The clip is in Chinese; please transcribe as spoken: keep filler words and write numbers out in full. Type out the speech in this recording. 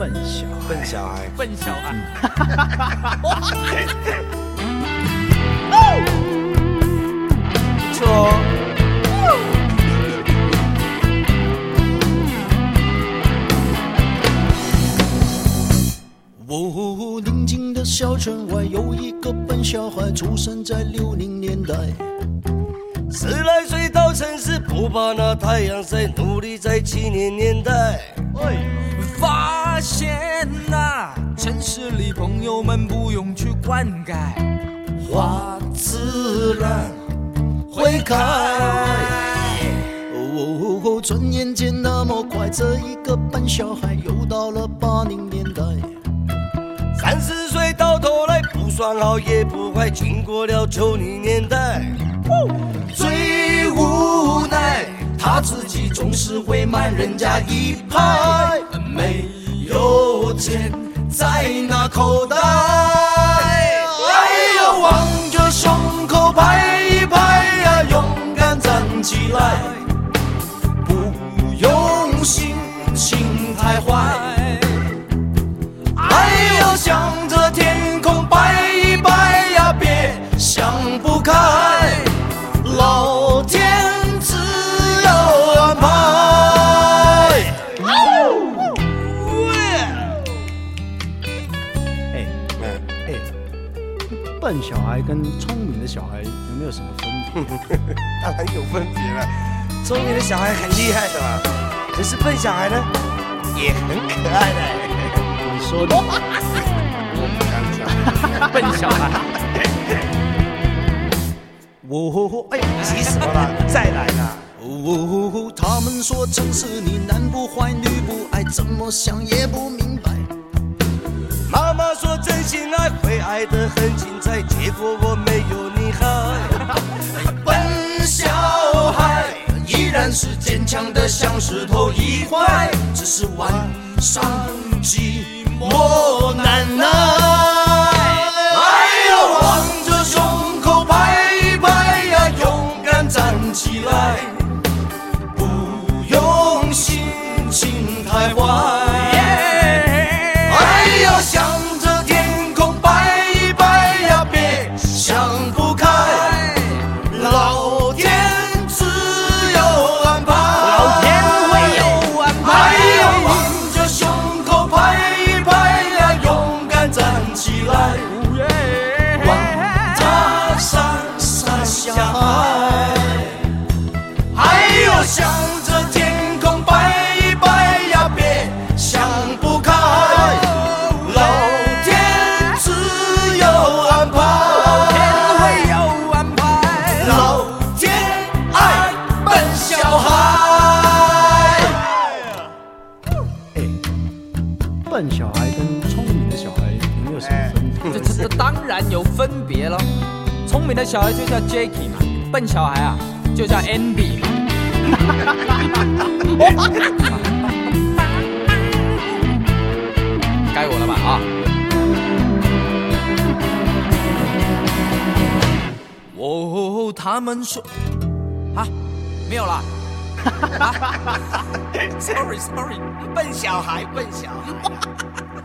笨小孩， 笨小孩， 笨小孩。 不错哦。 哦，宁静的小村外有一个笨小孩，出生在六零年代。 十来岁到城市，不怕那太阳晒，努力在七零年代。 发现啊，城市里朋友们不用去灌溉， 花自然会开。哦，转眼间那么快，这一个笨小孩又到了八零年代。 三十岁到头来，不算好也不坏，经过了九零年代。 最无奈，他自己总是会慢人家一拍，没有钱在那口袋。哎呀，望着胸口拍一拍呀，勇敢站起来，不用心情太坏。哎呀，向着天空摆一摆呀，别想不开。老天自有安排。 哎哎，笨小孩跟聪明的小孩有没有什么分别？ 当然有分别了，聪明的小孩很厉害的嘛，可是笨小孩呢，也很可爱的。 你说的， 我不敢讲。 笨小孩。 哦，哎， 急什么啦？再来啦！ 哦，他们说城市里男不坏女不爱，怎么想也不明白。 妈妈说真心爱会爱得很精彩，结果我没有你好。 笨小孩依然是坚强的像石头一块，只是晚上寂寞难耐。哎呦，望着胸口拍一拍呀，勇敢站起来，不用心情太坏。哎呀，向着天空摆一摆呀，别想不开，老天自有安排。 老天会有安排。 哎呀，望着胸口拍一拍呀，勇敢站起来，望着闪闪小孩。哎呦，向着天空摆一摆呀，别想不开，老天自有安排。 老天会有安排。 老天爱笨小孩。 哎，笨小孩跟聪明的小孩有没有什么分别？ 这这这当然有分别了。聪明的小孩就叫 Jacky 嘛，笨小孩啊就叫 Andy 嘛。该我了吧啊！哦，他们说啊，没有啦。啊 ，sorry sorry， 笨小孩，笨小孩。